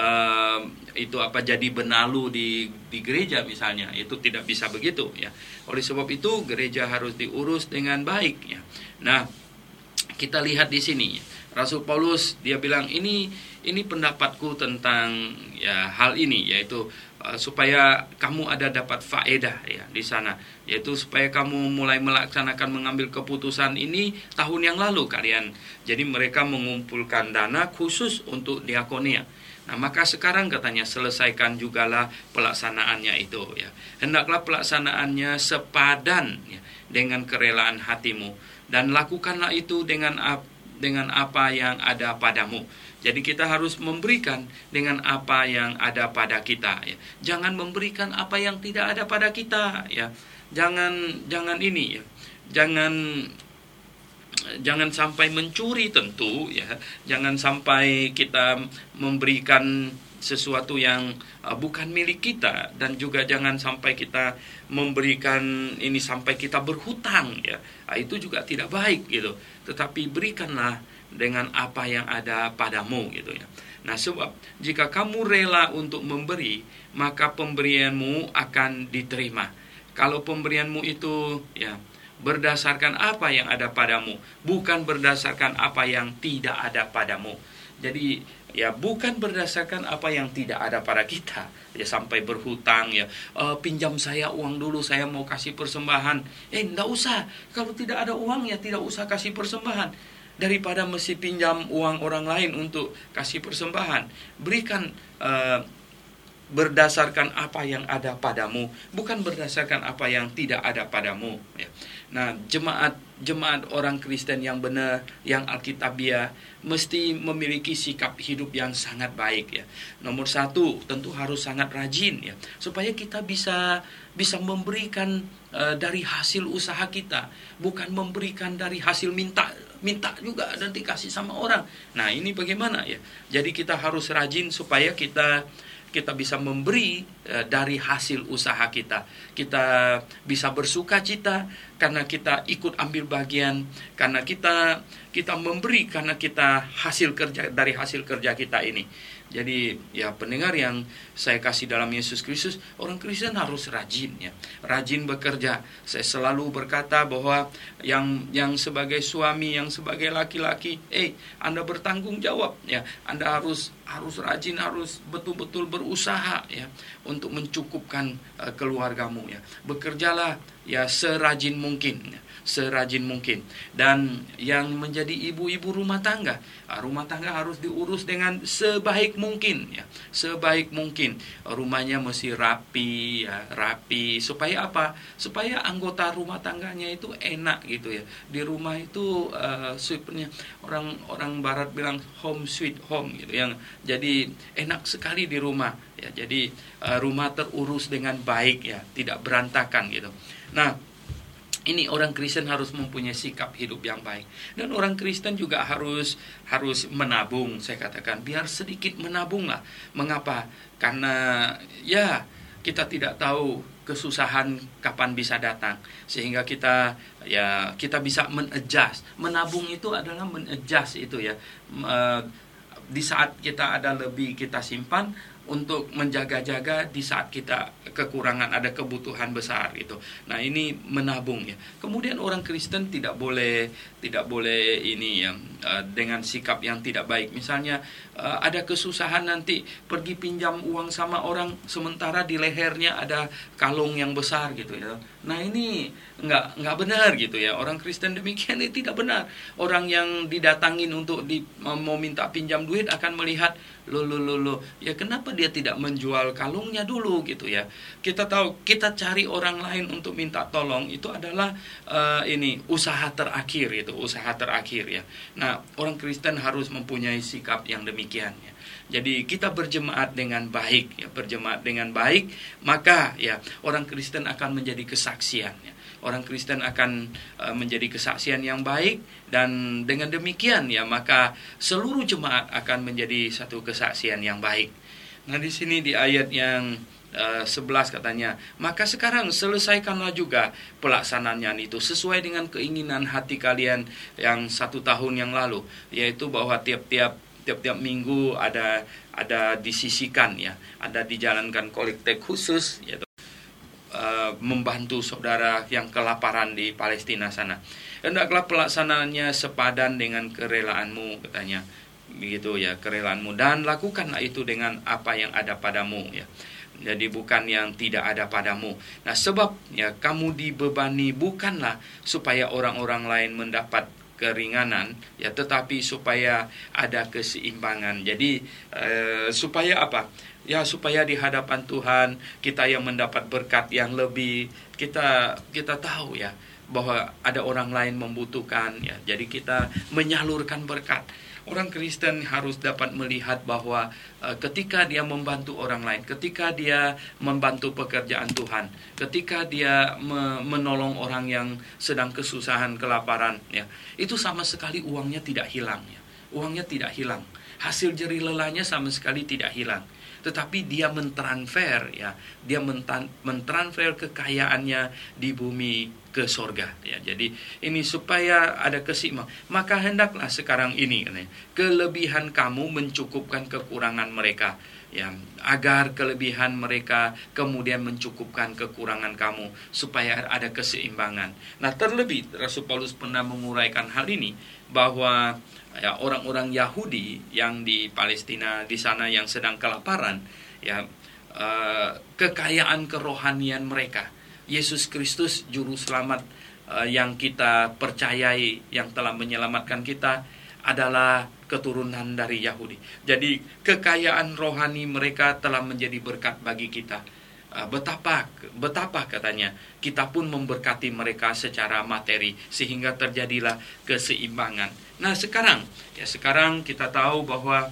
jadi benalu di gereja misalnya. Itu tidak bisa begitu ya. Oleh sebab itu gereja harus diurus dengan baik ya. Nah, kita lihat di sini Rasul Paulus dia bilang ini pendapatku tentang ya hal ini, yaitu supaya kamu ada dapat faedah ya di sana, yaitu supaya kamu mulai melaksanakan mengambil keputusan ini tahun yang lalu kalian. Jadi mereka mengumpulkan dana khusus untuk diakonia. Nah, maka sekarang katanya selesaikan jugalah pelaksanaannya itu ya. Hendaklah pelaksanaannya sepadan ya, dengan kerelaan hatimu, dan lakukanlah itu dengan apa yang ada padamu. Jadi kita harus memberikan dengan apa yang ada pada kita ya. Jangan memberikan apa yang tidak ada pada kita ya. Jangan ini ya. Jangan sampai mencuri tentu ya. Jangan sampai kita memberikan sesuatu yang bukan milik kita, dan juga jangan sampai kita memberikan ini sampai kita berhutang ya. Itu juga tidak baik gitu. Tetapi berikanlah dengan apa yang ada padamu gitu ya. Nah, sebab jika kamu rela untuk memberi, maka pemberianmu akan diterima. Kalau pemberianmu itu ya berdasarkan apa yang ada padamu, bukan berdasarkan apa yang tidak ada padamu. Jadi ya bukan berdasarkan apa yang tidak ada pada kita ya, sampai berhutang ya, pinjam saya uang dulu, saya mau kasih persembahan. Enggak usah, kalau tidak ada uang ya tidak usah kasih persembahan. Daripada mesti pinjam uang orang lain untuk kasih persembahan, berikan berdasarkan apa yang ada padamu, bukan berdasarkan apa yang tidak ada padamu ya. Nah, jemaat orang Kristen yang benar, yang alkitabiah, mesti memiliki sikap hidup yang sangat baik ya. Nomor satu, tentu harus sangat rajin ya, supaya kita bisa memberikan dari hasil usaha kita, bukan memberikan dari hasil minta juga dan dikasih sama orang. Nah, ini bagaimana ya? Jadi kita harus rajin supaya kita bisa memberi dari hasil usaha kita. Kita bisa bersuka cita karena kita ikut ambil bagian, karena kita memberi karena kita dari hasil kerja kita ini. Jadi ya pendengar yang saya kasih dalam Yesus Kristus, orang Kristen harus rajin ya, rajin bekerja. Saya selalu berkata bahwa yang sebagai suami, yang sebagai laki-laki, Anda bertanggung jawab ya. Anda harus rajin, harus betul-betul berusaha ya untuk mencukupkan keluargamu ya. Bekerjalah ya serajin mungkin ya. Serajin mungkin. Dan yang menjadi ibu-ibu rumah tangga harus diurus dengan sebaik mungkin ya, sebaik mungkin. Rumahnya mesti rapi ya, rapi. Supaya apa? Supaya anggota rumah tangganya itu enak gitu ya. Di rumah itu sweetnya orang barat bilang home sweet home gitu, yang jadi enak sekali di rumah ya. Jadi rumah terurus dengan baik ya, tidak berantakan gitu. Nah, ini orang Kristen harus mempunyai sikap hidup yang baik. Dan orang Kristen juga harus menabung, saya katakan. Biar sedikit menabunglah. Mengapa? Karena ya kita tidak tahu kesusahan kapan bisa datang. Sehingga kita bisa men-adjust. Menabung itu adalah men-adjust itu ya. Di saat kita ada lebih, kita simpan untuk menjaga-jaga di saat kita kekurangan, ada kebutuhan besar gitu. Nah, ini menabung ya. Kemudian orang Kristen tidak boleh ini ya, dengan sikap yang tidak baik. Misalnya ada kesusahan nanti pergi pinjam uang sama orang, sementara di lehernya ada kalung yang besar gitu ya. Nah, ini enggak benar gitu ya. Orang Kristen demikian ini tidak benar. Orang yang didatangin untuk mau minta pinjam duit akan melihat, Loh, ya kenapa dia tidak menjual kalungnya dulu gitu ya? Kita tahu, kita cari orang lain untuk minta tolong itu adalah ini usaha terakhir, itu usaha terakhir ya. Nah, orang Kristen harus mempunyai sikap yang demikian ya. Jadi kita berjemaat dengan baik ya, berjemaat dengan baik, maka ya orang Kristen akan menjadi kesaksian ya. Orang Kristen akan menjadi kesaksian yang baik, dan dengan demikian ya maka seluruh jemaat akan menjadi satu kesaksian yang baik. Nah, di sini di ayat yang 11 katanya, maka sekarang selesaikanlah juga pelaksanaannya itu sesuai dengan keinginan hati kalian yang 1 tahun yang lalu, yaitu bahwa tiap-tiap minggu ada disisikan ya, ada dijalankan kolekte khusus yaitu membantu saudara yang kelaparan di Palestina sana. Hendaklah pelaksanaannya sepadan dengan kerelaanmu katanya. Begitu ya, kerelaanmu, dan lakukanlah itu dengan apa yang ada padamu ya. Jadi bukan yang tidak ada padamu. Nah, sebab ya kamu dibebani bukanlah supaya orang-orang lain mendapat keringanan ya, tetapi supaya ada keseimbangan. Jadi supaya apa? Ya, supaya di hadapan Tuhan kita yang mendapat berkat yang lebih, kita tahu ya bahwa ada orang lain membutuhkan ya. Jadi kita menyalurkan berkat. Orang Kristen harus dapat melihat bahwa ketika dia membantu orang lain, ketika dia membantu pekerjaan Tuhan, ketika dia menolong orang yang sedang kesusahan, kelaparan ya, itu sama sekali uangnya tidak hilang ya. Uangnya tidak hilang. Hasil jerih lelahnya sama sekali tidak hilang. Tetapi dia mentransfer ya, dia mentransfer kekayaannya di bumi ke sorga ya. Jadi ini supaya ada keseimbangan. Maka hendaklah sekarang ini kelebihan kamu mencukupkan kekurangan mereka ya, agar kelebihan mereka kemudian mencukupkan kekurangan kamu, supaya ada keseimbangan. Nah, terlebih Rasul Paulus pernah menguraikan hal ini bahwa ya orang-orang Yahudi yang di Palestina di sana yang sedang kelaparan ya, kekayaan kerohanian mereka, Yesus Kristus juru selamat yang kita percayai, yang telah menyelamatkan kita, adalah keturunan dari Yahudi. Jadi kekayaan rohani mereka telah menjadi berkat bagi kita. Betapa katanya kita pun memberkati mereka secara materi, sehingga terjadilah keseimbangan. Nah, sekarang kita tahu bahwa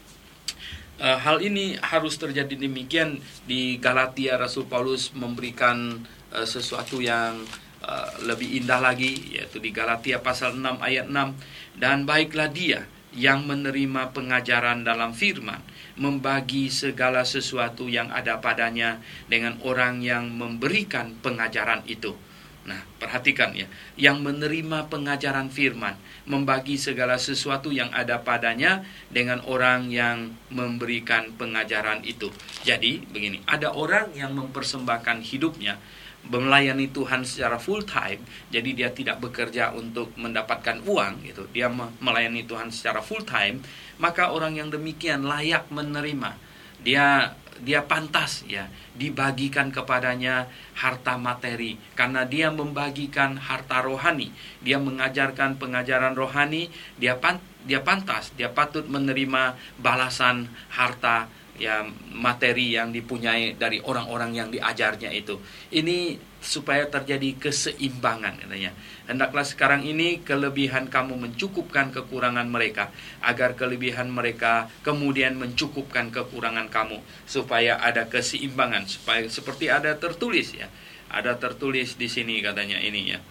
hal ini harus terjadi demikian. Di Galatia Rasul Paulus memberikan sesuatu yang lebih indah lagi, yaitu di Galatia pasal 6 ayat 6. Dan baiklah dia yang menerima pengajaran dalam firman, membagi segala sesuatu yang ada padanya dengan orang yang memberikan pengajaran itu. Nah, perhatikan ya, yang menerima pengajaran firman, membagi segala sesuatu yang ada padanya dengan orang yang memberikan pengajaran itu. Jadi begini, ada orang yang mempersembahkan hidupnya melayani Tuhan secara full time, jadi dia tidak bekerja untuk mendapatkan uang gitu. Dia melayani Tuhan secara full time, maka orang yang demikian layak menerima. Dia pantas ya dibagikan kepadanya harta materi, karena dia membagikan harta rohani. Dia mengajarkan pengajaran rohani, dia pantas, dia patut menerima balasan harta ya materi yang dipunyai dari orang-orang yang diajarnya itu. Ini supaya terjadi keseimbangan katanya. Hendaklah sekarang ini kelebihan kamu mencukupkan kekurangan mereka, agar kelebihan mereka kemudian mencukupkan kekurangan kamu, supaya ada keseimbangan, supaya seperti ada tertulis ya. Ada tertulis di sini katanya ini ya.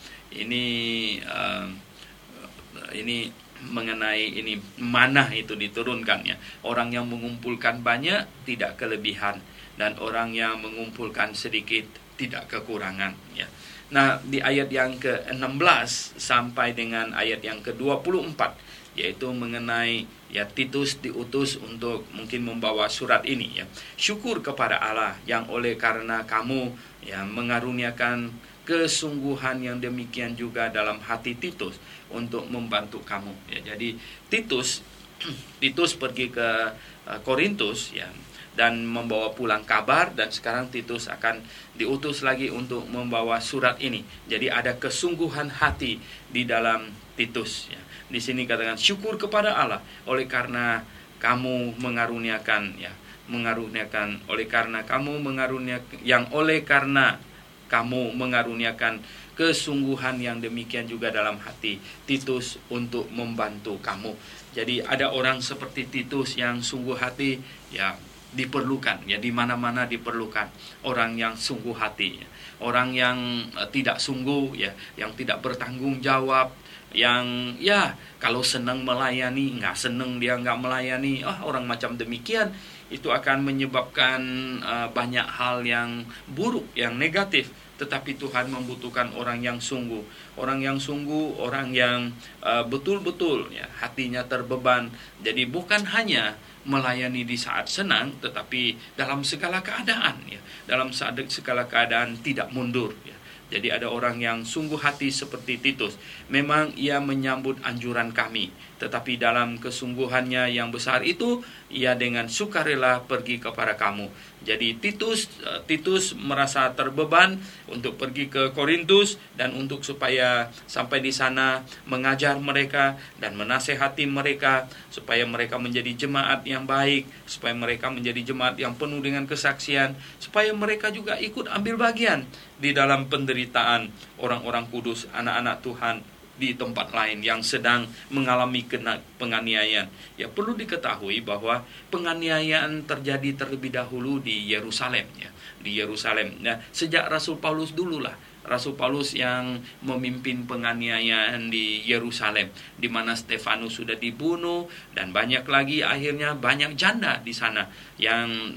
Ini mengenai ini manah itu diturunkannya. Orang yang mengumpulkan banyak tidak kelebihan, dan orang yang mengumpulkan sedikit tidak kekurangan ya. Nah, di ayat yang ke-16 sampai dengan ayat yang ke-24, yaitu mengenai ya Titus diutus untuk mungkin membawa surat ini ya. Syukur kepada Allah yang oleh karena kamu ya mengaruniakan kesungguhan yang demikian juga dalam hati Titus untuk membantu kamu ya. Jadi Titus pergi ke Korintus ya, dan membawa pulang kabar, dan sekarang Titus akan diutus lagi untuk membawa surat ini. Jadi ada kesungguhan hati di dalam Titus ya. Di sini katakan syukur kepada Allah oleh karena kamu mengaruniakan oleh karena kamu mengaruniakan kesungguhan yang demikian juga dalam hati Titus untuk membantu kamu. Jadi ada orang seperti Titus yang sungguh hati ya diperlukan, ya di mana-mana diperlukan orang yang sungguh hati, ya. Orang yang tidak sungguh, ya, yang tidak bertanggung jawab, yang ya kalau senang melayani, nggak senang dia nggak melayani, orang macam demikian itu akan menyebabkan banyak hal yang buruk, yang negatif. Tetapi Tuhan membutuhkan orang yang sungguh, orang yang betul-betul ya hatinya terbeban. Jadi bukan hanya melayani di saat senang, tetapi dalam segala keadaan, ya, dalam segala keadaan tidak mundur, ya. Jadi ada orang yang sungguh hati seperti Titus. Memang ia menyambut anjuran kami, tetapi dalam kesungguhannya yang besar itu, ia dengan sukarela pergi kepada kamu. Jadi Titus merasa terbeban untuk pergi ke Korintus dan untuk supaya sampai di sana mengajar mereka dan menasehati mereka supaya mereka menjadi jemaat yang baik, supaya mereka menjadi jemaat yang penuh dengan kesaksian, supaya mereka juga ikut ambil bagian di dalam penderitaan orang-orang kudus, anak-anak Tuhan di tempat lain yang sedang mengalami penganiayaan. Ya, perlu diketahui bahwa penganiayaan terjadi terlebih dahulu di Yerusalem, ya, di Yerusalem. Nah, sejak Rasul Paulus dululah, Rasul Paulus yang memimpin penganiayaan di Yerusalem, di mana Stefanus sudah dibunuh dan banyak lagi, akhirnya banyak janda di sana yang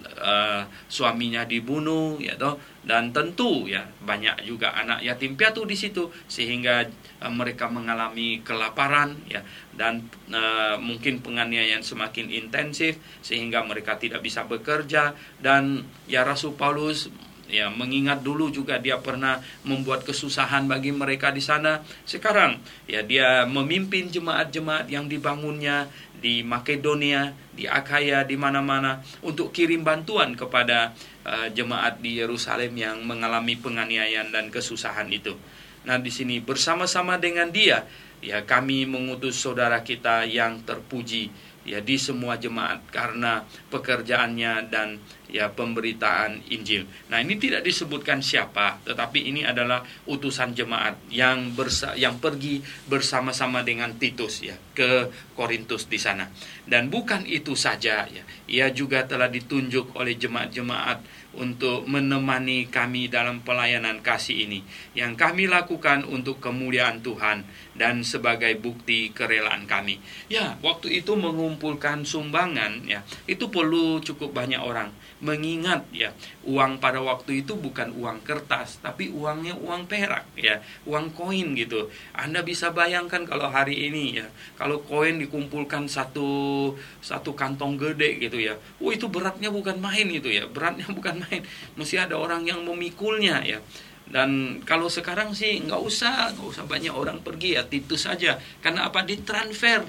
suaminya dibunuh, ya toh. Dan tentu ya banyak juga anak yatim piatu di situ, sehingga mereka mengalami kelaparan, ya, dan mungkin penganiayaan semakin intensif sehingga mereka tidak bisa bekerja. Dan ya Rasul Paulus ya mengingat dulu juga dia pernah membuat kesusahan bagi mereka di sana. Sekarang ya dia memimpin jemaat-jemaat yang dibangunnya di Makedonia, di Akhaya, di mana-mana untuk kirim bantuan kepada jemaat di Yerusalem yang mengalami penganiayaan dan kesusahan itu. Nah, di sini bersama-sama dengan dia, ya kami mengutus saudara kita yang terpuji ya di semua jemaat karena pekerjaannya dan ya pemberitaan Injil. Nah, ini tidak disebutkan siapa, tetapi ini adalah utusan jemaat yang pergi bersama-sama dengan Titus ya ke Korintus di sana. Dan bukan itu saja, ya, ia juga telah ditunjuk oleh jemaat-jemaat untuk menemani kami dalam pelayanan kasih ini yang kami lakukan untuk kemuliaan Tuhan dan sebagai bukti kerelaan kami. Ya, waktu itu mengumpulkan sumbangan, ya, itu perlu cukup banyak orang. Mengingat ya uang pada waktu itu bukan uang kertas, tapi uangnya uang perak, ya, uang koin gitu. Anda bisa bayangkan kalau hari ini ya, kalau koin dikumpulkan satu kantong gede gitu ya, itu beratnya bukan main gitu ya, beratnya bukan main. Mesti ada orang yang memikulnya ya. Dan kalau sekarang sih nggak usah banyak orang pergi, ya Titus saja. Karena apa? Ditransfer.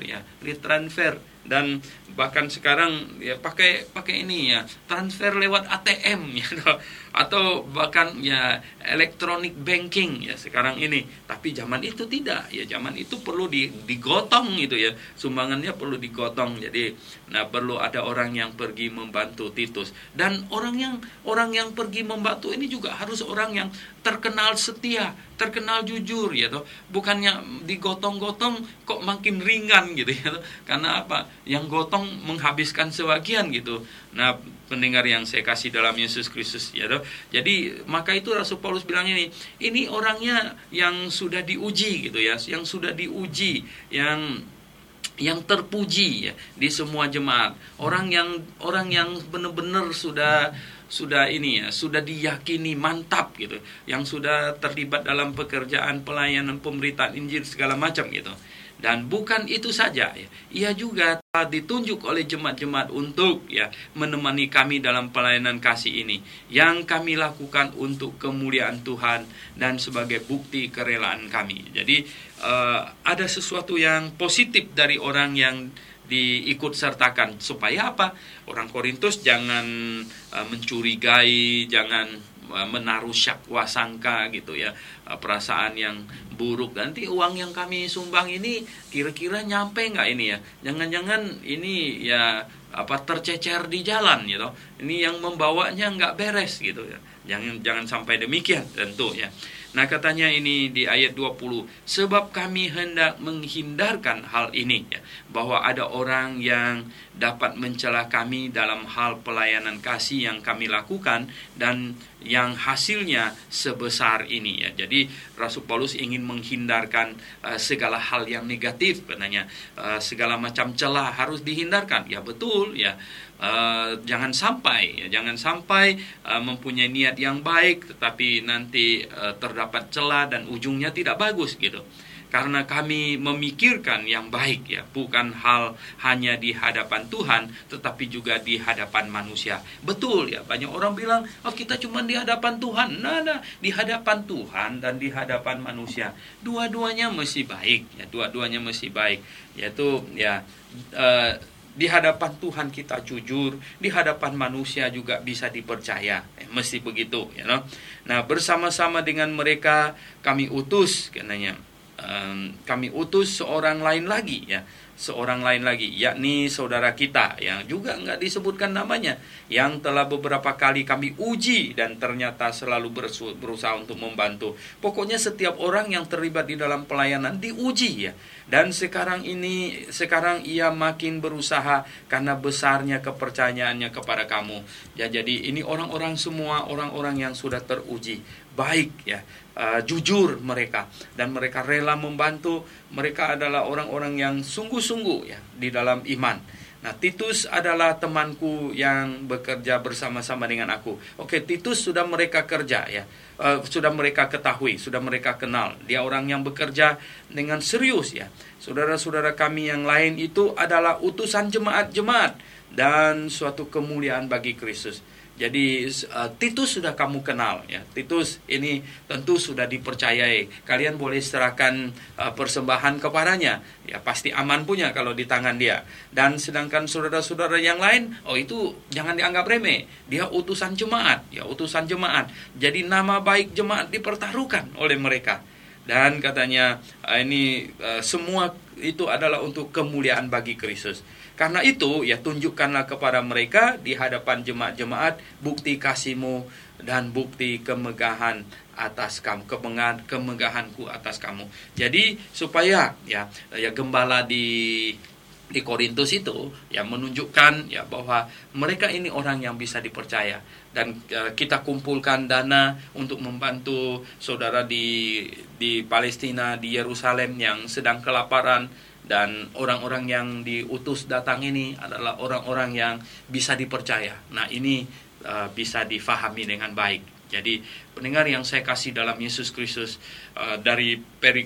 Dan bahkan sekarang ya pakai ini ya, transfer lewat ATM ya, atau bahkan ya electronic banking ya sekarang ini. Tapi zaman itu tidak, ya zaman itu perlu digotong gitu ya, sumbangannya perlu digotong. Jadi perlu ada orang yang pergi membantu Titus, dan orang yang pergi membantu ini juga harus orang yang terkenal setia, terkenal jujur ya toh. Bukannya digotong-gotong kok makin ringan gitu ya toh. Karena apa? Yang gotong menghabiskan sebagian gitu. Nah, pendengar yang saya kasih dalam Yesus Kristus ya toh. Jadi maka itu Rasul Paulus bilang ini orangnya yang sudah diuji gitu ya, yang sudah diuji, yang terpuji ya di semua jemaat. Orang yang benar-benar sudah diyakini mantap gitu, yang sudah terlibat dalam pekerjaan pelayanan pemberitaan Injil segala macam gitu. Dan bukan itu saja ya, ia juga telah ditunjuk oleh jemaat-jemaat untuk ya menemani kami dalam pelayanan kasih ini yang kami lakukan untuk kemuliaan Tuhan dan sebagai bukti kerelaan kami. Jadi ada sesuatu yang positif dari orang yang diikut sertakan, supaya apa? Orang Korintus jangan mencurigai, jangan menaruh syakwa sangka gitu ya, perasaan yang buruk. Nanti uang yang kami sumbang ini kira-kira nyampe nggak ini ya? Jangan-jangan ini ya tercecer di jalan gitu. Ini yang membawanya nggak beres gitu ya. Jangan sampai demikian tentu ya. Nah, katanya ini di ayat 20, sebab kami hendak menghindarkan hal ini ya, bahwa ada orang yang dapat mencela kami dalam hal pelayanan kasih yang kami lakukan dan yang hasilnya sebesar ini ya. Jadi Rasul Paulus ingin menghindarkan segala hal yang negatif, katanya segala macam celah harus dihindarkan. Ya betul ya. Jangan sampai mempunyai niat yang baik tetapi nanti terdapat celah dan ujungnya tidak bagus gitu. Karena kami memikirkan yang baik ya, bukan hal hanya di hadapan Tuhan tetapi juga di hadapan manusia. Betul ya, banyak orang bilang kita cuma di hadapan Tuhan. Nah, di hadapan Tuhan dan di hadapan manusia dua-duanya mesti baik ya, dua-duanya mesti baik. Yaitu ya di hadapan Tuhan kita jujur, di hadapan manusia juga bisa dipercaya. Mesti begitu ya. Nah, bersama-sama dengan mereka kami utus, katanya. Kami utus seorang lain lagi ya, yakni saudara kita yang juga nggak disebutkan namanya, yang telah beberapa kali kami uji dan ternyata selalu berusaha untuk membantu. Pokoknya setiap orang yang terlibat di dalam pelayanan diuji ya. Dan sekarang ia makin berusaha karena besarnya kepercayaannya kepada kamu. Ya, jadi ini orang-orang semua orang-orang yang sudah teruji baik ya, jujur mereka, dan mereka rela membantu. Mereka adalah orang-orang yang sungguh-sungguh ya di dalam iman. Nah, Titus adalah temanku yang bekerja bersama-sama dengan aku. Oke, Titus sudah mereka kerja ya, sudah mereka ketahui, sudah mereka kenal. Dia orang yang bekerja dengan serius ya. Saudara-saudara kami yang lain itu adalah utusan jemaat-jemaat dan suatu kemuliaan bagi Kristus. Jadi Titus sudah kamu kenal ya. Titus ini tentu sudah dipercayai. Kalian boleh serahkan persembahan kepadanya. Ya pasti aman punya kalau di tangan dia. Dan sedangkan saudara-saudara yang lain, itu jangan dianggap remeh. Dia utusan jemaat, ya utusan jemaat. Jadi nama baik jemaat dipertaruhkan oleh mereka. Dan katanya ini semua itu adalah untuk kemuliaan bagi Kristus. Karena itu ya tunjukkanlah kepada mereka di hadapan jemaat-jemaat bukti kasihmu dan bukti kemegahan atas kamu, kemegahanku atas kamu. Jadi supaya ya gembala di Korintus itu ya menunjukkan ya bahwa mereka ini orang yang bisa dipercaya. Dan kita kumpulkan dana untuk membantu saudara di Palestina, di Yerusalem yang sedang kelaparan. Dan orang-orang yang diutus datang ini adalah orang-orang yang bisa dipercaya. Nah, ini bisa difahami dengan baik. Jadi pendengar yang saya kasih dalam Yesus Kristus, dari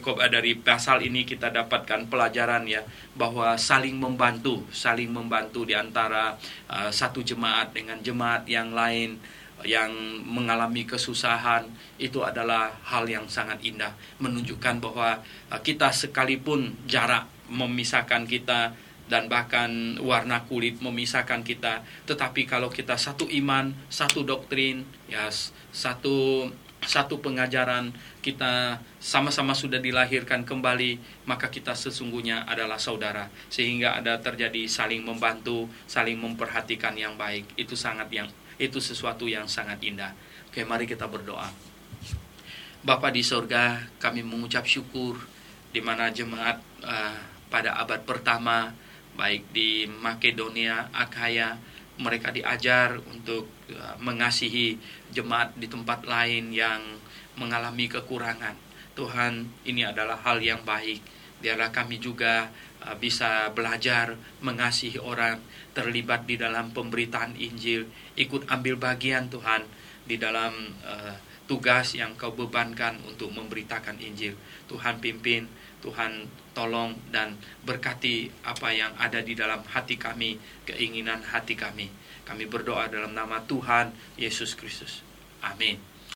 pasal ini kita dapatkan pelajaran ya, bahwa saling membantu di antara satu jemaat dengan jemaat yang lain yang mengalami kesusahan. Itu adalah hal yang sangat indah, menunjukkan bahwa kita sekalipun jarak memisahkan kita dan bahkan warna kulit memisahkan kita, tetapi kalau kita satu iman, satu doktrin, ya satu pengajaran, kita sama-sama sudah dilahirkan kembali, maka kita sesungguhnya adalah saudara, sehingga ada terjadi saling membantu, saling memperhatikan yang baik. Itu sesuatu yang sangat indah. Oke, mari kita berdoa. Bapa di sorga, kami mengucap syukur di mana jemaat pada abad pertama, baik di Makedonia, Akhaya, mereka diajar untuk mengasihi jemaat di tempat lain yang mengalami kekurangan. Tuhan, ini adalah hal yang baik. Biarlah kami juga bisa belajar mengasihi orang, terlibat di dalam pemberitaan Injil, ikut ambil bagian Tuhan di dalam tugas yang Kau bebankan untuk memberitakan Injil. Tuhan pimpin, Tuhan tolong dan berkati apa yang ada di dalam hati kami, keinginan hati kami. Kami berdoa dalam nama Tuhan Yesus Kristus. Amin.